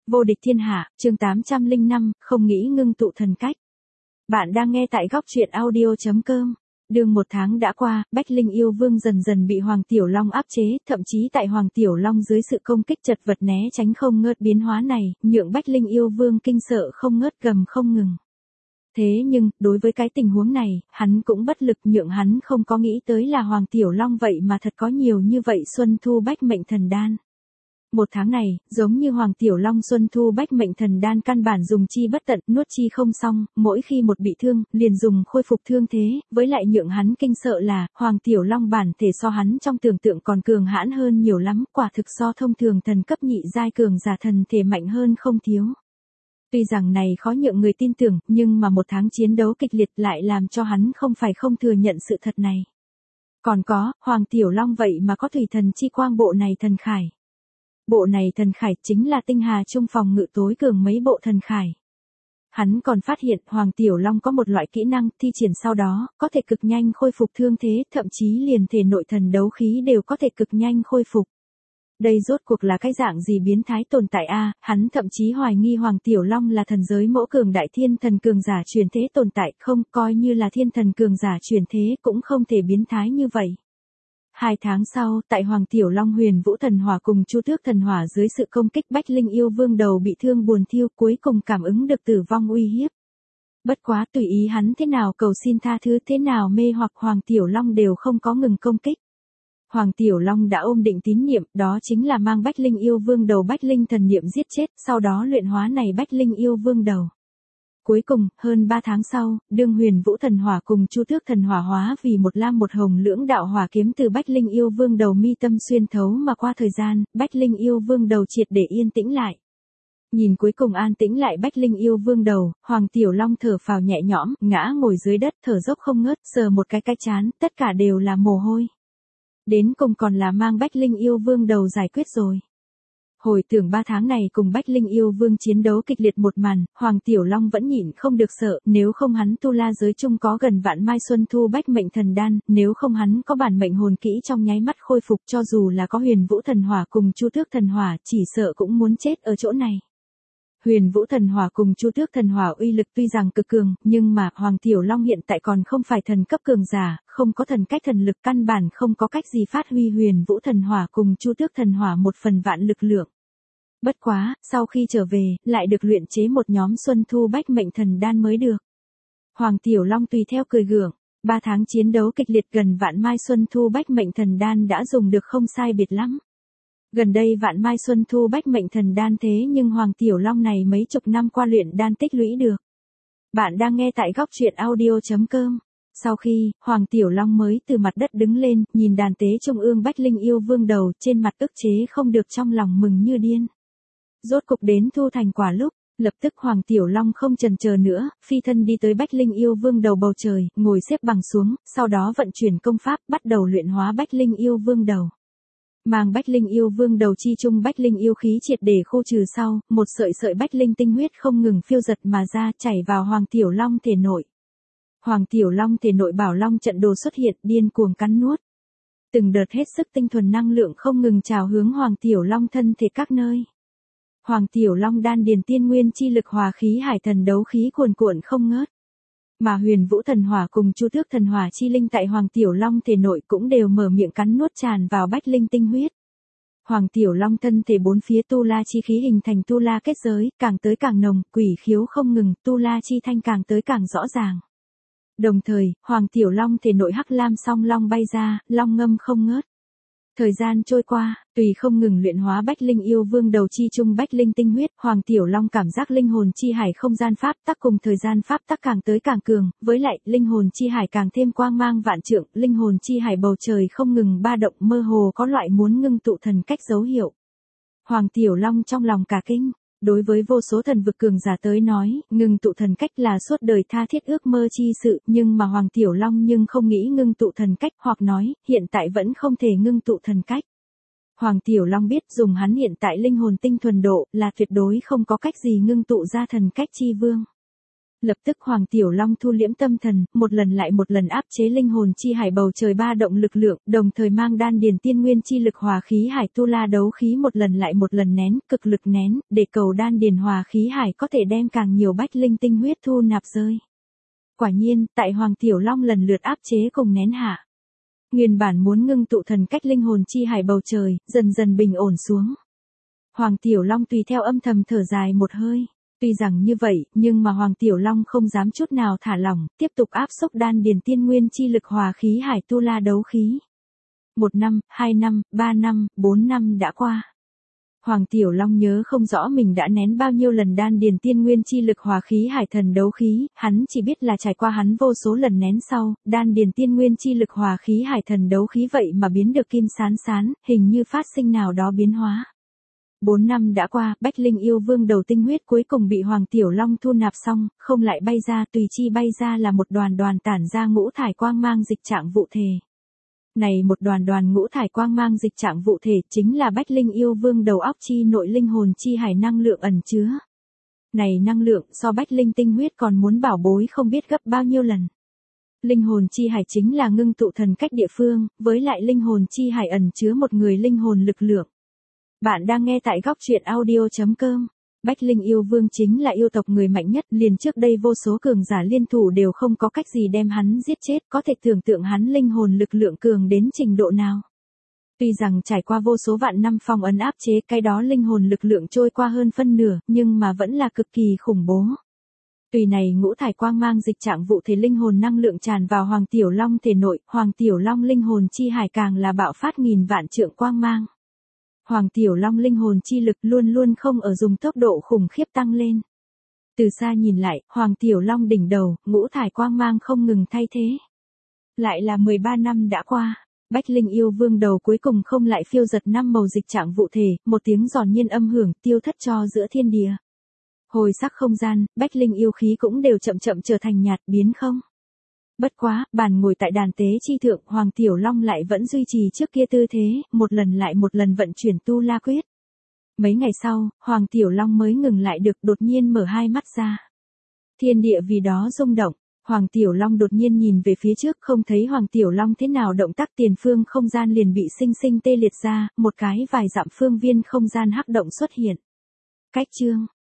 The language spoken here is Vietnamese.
Vô địch thiên hạ, chương 805, không nghĩ ngưng tụ thần cách. Bạn đang nghe tại góc truyện audio.com. Đường một tháng đã qua, Bách Linh yêu vương dần dần bị Hoàng Tiểu Long áp chế, thậm chí tại Hoàng Tiểu Long dưới sự công kích chật vật né tránh không ngớt biến hóa này, nhượng Bách Linh yêu vương kinh sợ không ngớt gầm không ngừng. Thế nhưng, đối với cái tình huống này, hắn cũng bất lực, nhượng hắn không có nghĩ tới là Hoàng Tiểu Long vậy mà thật có nhiều như vậy Xuân Thu Bách Mệnh Thần Đan. Một tháng này, giống như Hoàng Tiểu Long Xuân Thu Bách Mệnh Thần Đan căn bản dùng chi bất tận, nuốt chi không xong, mỗi khi một bị thương, liền dùng khôi phục thương thế, với lại nhượng hắn kinh sợ là, Hoàng Tiểu Long bản thể so hắn trong tưởng tượng còn cường hãn hơn nhiều lắm, quả thực so thông thường thần cấp nhị giai cường giả thần thể mạnh hơn không thiếu. Tuy rằng này khó nhượng người tin tưởng, nhưng mà một tháng chiến đấu kịch liệt lại làm cho hắn không phải không thừa nhận sự thật này. Còn có, Hoàng Tiểu Long vậy mà có thủy thần chi quang bộ này thần khải. Bộ này thần khải chính là tinh hà trung phòng ngự tối cường mấy bộ thần khải. Hắn còn phát hiện Hoàng Tiểu Long có một loại kỹ năng thi triển sau đó, có thể cực nhanh khôi phục thương thế, thậm chí liền thể nội thần đấu khí đều có thể cực nhanh khôi phục. Đây rốt cuộc là cái dạng gì biến thái tồn tại a? Hắn thậm chí hoài nghi Hoàng Tiểu Long là thần giới mẫu cường đại thiên thần cường giả truyền thế tồn tại, không, coi như là thiên thần cường giả truyền thế cũng không thể biến thái như vậy. 2 tháng sau, tại Hoàng Tiểu Long Huyền Vũ Thần Hỏa cùng Chu Tước Thần Hỏa dưới sự công kích Bách Linh yêu vương đầu bị thương buồn thiêu, cuối cùng cảm ứng được tử vong uy hiếp. Bất quá tùy ý hắn thế nào cầu xin tha thứ, thế nào mê hoặc Hoàng Tiểu Long đều không có ngừng công kích. Hoàng Tiểu Long đã ôm định tín niệm, đó chính là mang Bách Linh yêu vương đầu Bách Linh thần niệm giết chết, sau đó luyện hóa này Bách Linh yêu vương đầu. Cuối cùng, hơn 3 tháng sau, đương Huyền Vũ Thần Hỏa cùng Chu Tước Thần Hỏa hóa vì một lam một hồng lưỡng đạo hỏa kiếm từ Bách Linh yêu vương đầu mi tâm xuyên thấu mà qua thời gian, Bách Linh yêu vương đầu triệt để yên tĩnh lại. Nhìn cuối cùng an tĩnh lại Bách Linh yêu vương đầu, Hoàng Tiểu Long thở phào nhẹ nhõm, ngã ngồi dưới đất thở dốc không ngớt, sờ một cái trán, tất cả đều là mồ hôi. Đến cùng còn là mang Bách Linh yêu vương đầu giải quyết rồi. Hồi tưởng 3 tháng này cùng Bách Linh yêu vương chiến đấu kịch liệt một màn, Hoàng Tiểu Long vẫn nhịn không được sợ, nếu không hắn tu la giới chung có gần vạn mai Xuân Thu Bách Mệnh Thần Đan, nếu không hắn có bản mệnh hồn kỹ trong nháy mắt khôi phục, cho dù là có Huyền Vũ Thần Hỏa cùng Chu Tước Thần Hỏa, chỉ sợ cũng muốn chết ở chỗ này. Huyền Vũ Thần Hỏa cùng Chu Tước Thần Hỏa uy lực tuy rằng cực cường, nhưng mà Hoàng Tiểu Long hiện tại còn không phải thần cấp cường giả, không có thần cách thần lực, căn bản không có cách gì phát huy Huyền Vũ Thần Hỏa cùng Chu Tước Thần Hỏa một phần vạn lực lượng. Bất quá, sau khi trở về, lại được luyện chế một nhóm Xuân Thu Bách Mệnh Thần Đan mới được. Hoàng Tiểu Long tùy theo cười gượng, 3 tháng chiến đấu kịch liệt gần vạn mai Xuân Thu Bách Mệnh Thần Đan đã dùng được không sai biệt lắm. Gần đây vạn mai Xuân Thu Bách Mệnh Thần Đan thế nhưng Hoàng Tiểu Long này mấy chục năm qua luyện đan tích lũy được. Bạn đang nghe tại góc truyện audio.com. Sau khi, Hoàng Tiểu Long mới từ mặt đất đứng lên, nhìn đàn tế trung ương Bách Linh yêu vương đầu, trên mặt ức chế không được trong lòng mừng như điên. Rốt cục đến thu thành quả lúc, lập tức Hoàng Tiểu Long không chần chờ nữa, phi thân đi tới Bách Linh yêu vương đầu bầu trời, ngồi xếp bằng xuống, sau đó vận chuyển công pháp, bắt đầu luyện hóa Bách Linh yêu vương đầu. Mang Bách Linh yêu vương đầu chi trung Bách Linh yêu khí triệt để khô trừ sau, một sợi sợi Bách Linh tinh huyết không ngừng phiêu giật mà ra, chảy vào Hoàng Tiểu Long thể nội. Hoàng Tiểu Long thể nội bảo long trận đồ xuất hiện, điên cuồng cắn nuốt. Từng đợt hết sức tinh thuần năng lượng không ngừng trào hướng Hoàng Tiểu Long thân thể các nơi. Hoàng Tiểu Long đan điền tiên nguyên chi lực hòa khí hải thần đấu khí cuồn cuộn không ngớt. Mà Huyền Vũ Thần Hỏa cùng Chu Tước Thần Hỏa chi linh tại Hoàng Tiểu Long thể nội cũng đều mở miệng cắn nuốt tràn vào Bách Linh tinh huyết. Hoàng Tiểu Long thân thể bốn phía tu la chi khí hình thành tu la kết giới, càng tới càng nồng, quỷ khiếu không ngừng, tu la chi thanh càng tới càng rõ ràng. Đồng thời, Hoàng Tiểu Long thể nội hắc lam song long bay ra, long ngâm không ngớt. Thời gian trôi qua, tùy không ngừng luyện hóa Bách Linh yêu vương đầu chi trung Bách Linh tinh huyết, Hoàng Tiểu Long cảm giác linh hồn chi hải không gian pháp tắc cùng thời gian pháp tắc càng tới càng cường, với lại, linh hồn chi hải càng thêm quang mang vạn trượng, linh hồn chi hải bầu trời không ngừng ba động, mơ hồ có loại muốn ngưng tụ thần cách dấu hiệu. Hoàng Tiểu Long trong lòng cả kinh. Đối với vô số thần vực cường giả tới nói, ngưng tụ thần cách là suốt đời tha thiết ước mơ chi sự, nhưng mà Hoàng Tiểu Long nhưng không nghĩ ngưng tụ thần cách, hoặc nói, hiện tại vẫn không thể ngưng tụ thần cách. Hoàng Tiểu Long biết dùng hắn hiện tại linh hồn tinh thuần độ, là tuyệt đối không có cách gì ngưng tụ ra thần cách chi vương. Lập tức Hoàng Tiểu Long thu liễm tâm thần, một lần lại một lần áp chế linh hồn chi hải bầu trời ba động lực lượng, đồng thời mang đan điền tiên nguyên chi lực hòa khí hải tu la đấu khí một lần lại một lần nén, cực lực nén, để cầu đan điền hòa khí hải có thể đem càng nhiều bách linh tinh huyết thu nạp rơi. Quả nhiên, tại Hoàng Tiểu Long lần lượt áp chế cùng nén hạ. Nguyên bản muốn ngưng tụ thần cách linh hồn chi hải bầu trời, dần dần bình ổn xuống. Hoàng Tiểu Long tùy theo âm thầm thở dài một hơi. Tuy rằng như vậy, nhưng mà Hoàng Tiểu Long không dám chút nào thả lỏng, tiếp tục áp xúc đan điền tiên nguyên chi lực hòa khí hải tu la đấu khí. 1 năm, 2 năm, 3 năm, 4 năm đã qua. Hoàng Tiểu Long nhớ không rõ mình đã nén bao nhiêu lần đan điền tiên nguyên chi lực hòa khí hải thần đấu khí, hắn chỉ biết là trải qua hắn vô số lần nén sau, đan điền tiên nguyên chi lực hòa khí hải thần đấu khí vậy mà biến được kim sán sán, hình như phát sinh nào đó biến hóa. 4 năm đã qua, Bách Linh yêu vương đầu tinh huyết cuối cùng bị Hoàng Tiểu Long thu nạp xong, không lại bay ra, tùy chi bay ra là một đoàn đoàn tản ra ngũ thải quang mang dịch trạng vụ thể. Này một đoàn đoàn ngũ thải quang mang dịch trạng vụ thể chính là Bách Linh yêu vương đầu óc chi nội linh hồn chi hải năng lượng ẩn chứa. Này năng lượng so Bách Linh tinh huyết còn muốn bảo bối không biết gấp bao nhiêu lần. Linh hồn chi hải chính là ngưng tụ thần cách địa phương, với lại linh hồn chi hải ẩn chứa một người linh hồn lực lượng. Bạn đang nghe tại góc truyện audio.com. Bách Linh yêu vương chính là yêu tộc người mạnh nhất, liền trước đây vô số cường giả liên thủ đều không có cách gì đem hắn giết chết, có thể tưởng tượng hắn linh hồn lực lượng cường đến trình độ nào. Tuy rằng trải qua vô số vạn năm phong ấn áp chế cái đó linh hồn lực lượng trôi qua hơn phân nửa, nhưng mà vẫn là cực kỳ khủng bố. Tùy này ngũ thải quang mang dịch trạng vụ thể linh hồn năng lượng tràn vào Hoàng Tiểu Long thể nội, Hoàng Tiểu Long linh hồn chi hải càng là bạo phát nghìn vạn trượng quang mang. Hoàng Tiểu Long linh hồn chi lực luôn luôn không ở dùng tốc độ khủng khiếp tăng lên. Từ xa nhìn lại, Hoàng Tiểu Long đỉnh đầu, ngũ thải quang mang không ngừng thay thế. Lại là 13 năm đã qua, Bách Linh yêu vương đầu cuối cùng không lại phiêu giật năm màu dịch trạng vụ thể, một tiếng giòn nhiên âm hưởng tiêu thất cho giữa thiên địa. Hồi sắc không gian, Bách Linh yêu khí cũng đều chậm chậm trở thành nhạt biến không. Bất quá, bàn ngồi tại đàn tế chi thượng, Hoàng Tiểu Long lại vẫn duy trì trước kia tư thế, một lần lại một lần vận chuyển tu la quyết. Mấy ngày sau, Hoàng Tiểu Long mới ngừng lại được, đột nhiên mở hai mắt ra. Thiên địa vì đó rung động, Hoàng Tiểu Long đột nhiên nhìn về phía trước, không thấy Hoàng Tiểu Long thế nào động tác, tiền phương không gian liền bị sinh sinh tê liệt ra, một cái vài dặm phương viên không gian hắc động xuất hiện. Cách chương